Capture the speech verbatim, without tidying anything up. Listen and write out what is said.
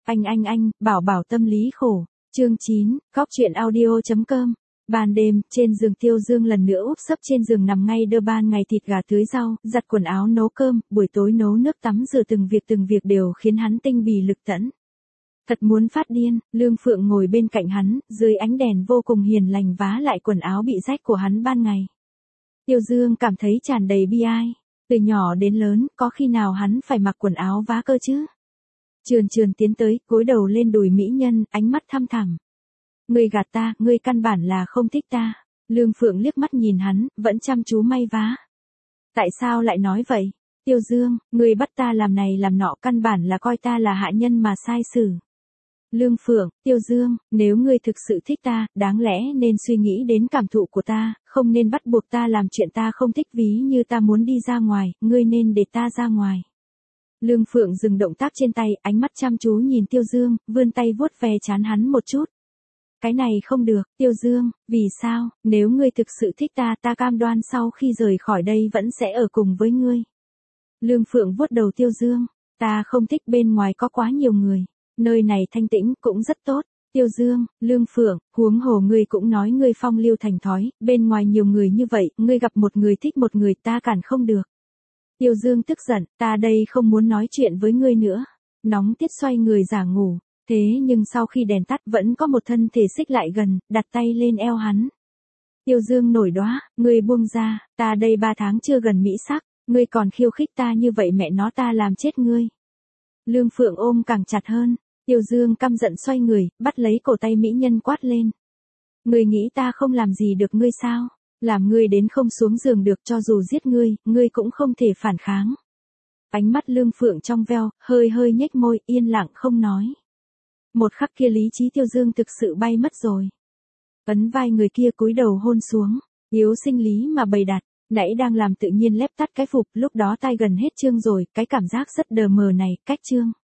Anh anh anh, bảo bảo tâm lý khổ. Chương chín, góc truyện audio chấm com. Ban đêm, trên giường Tiêu Dương lần nữa úp sấp trên giường nằm ngay đơ ban ngày thịt gà tưới rau, giặt quần áo nấu cơm, buổi tối nấu nước tắm rửa từng việc từng việc đều khiến hắn tinh bì lực tẫn. Thật muốn phát điên, Lương Phượng ngồi bên cạnh hắn, dưới ánh đèn vô cùng hiền lành vá lại quần áo bị rách của hắn ban ngày. Tiêu Dương cảm thấy tràn đầy bi ai. Từ nhỏ đến lớn, có khi nào hắn phải mặc quần áo vá cơ chứ? Trườn trườn tiến tới, gối đầu lên đùi mỹ nhân, ánh mắt thăm thẳm. Ngươi gạt ta, ngươi căn bản là không thích ta. Lương Phượng liếc mắt nhìn hắn, vẫn chăm chú may vá. Tại sao lại nói vậy? Tiêu Dương, ngươi bắt ta làm này làm nọ, căn bản là coi ta là hạ nhân mà sai xử. Lương Phượng, Tiêu Dương, nếu ngươi thực sự thích ta, đáng lẽ nên suy nghĩ đến cảm thụ của ta, không nên bắt buộc ta làm chuyện ta không thích, ví như ta muốn đi ra ngoài, ngươi nên để ta ra ngoài. Lương Phượng dừng động tác trên tay, ánh mắt chăm chú nhìn Tiêu Dương, vươn tay vuốt ve trán hắn một chút. Cái này không được, Tiêu Dương, vì sao? Nếu ngươi thực sự thích ta, ta cam đoan sau khi rời khỏi đây vẫn sẽ ở cùng với ngươi. Lương Phượng vuốt đầu Tiêu Dương, ta không thích, bên ngoài có quá nhiều người. Nơi này thanh tĩnh, cũng rất tốt. Tiêu Dương, Lương Phượng, huống hồ ngươi cũng nói ngươi phong lưu thành thói, bên ngoài nhiều người như vậy, ngươi gặp một người thích một người, ta cản không được. Tiêu Dương tức giận, ta đây không muốn nói chuyện với ngươi nữa. Nóng tiết xoay người giả ngủ, thế nhưng sau khi đèn tắt vẫn có một thân thể xích lại gần, đặt tay lên eo hắn. Tiêu Dương nổi đoá, ngươi buông ra, ta đây ba tháng chưa gần mỹ sắc, ngươi còn khiêu khích ta như vậy, mẹ nó ta làm chết ngươi. Lương Phượng ôm càng chặt hơn. Tiêu Dương căm giận xoay người, bắt lấy cổ tay mỹ nhân quát lên. Ngươi nghĩ ta không làm gì được ngươi sao? Làm ngươi đến không xuống giường được, cho dù giết ngươi, ngươi cũng không thể phản kháng. Ánh mắt Lương Phượng trong veo, hơi hơi nhếch môi, yên lặng không nói. Một khắc kia lý trí Tiêu Dương thực sự bay mất rồi. Ấn vai người kia cúi đầu hôn xuống, yếu sinh lý mà bày đặt, nãy đang làm tự nhiên lép tắt cái phục, lúc đó tai gần hết trương rồi, cái cảm giác rất đờ mờ này, cách trương.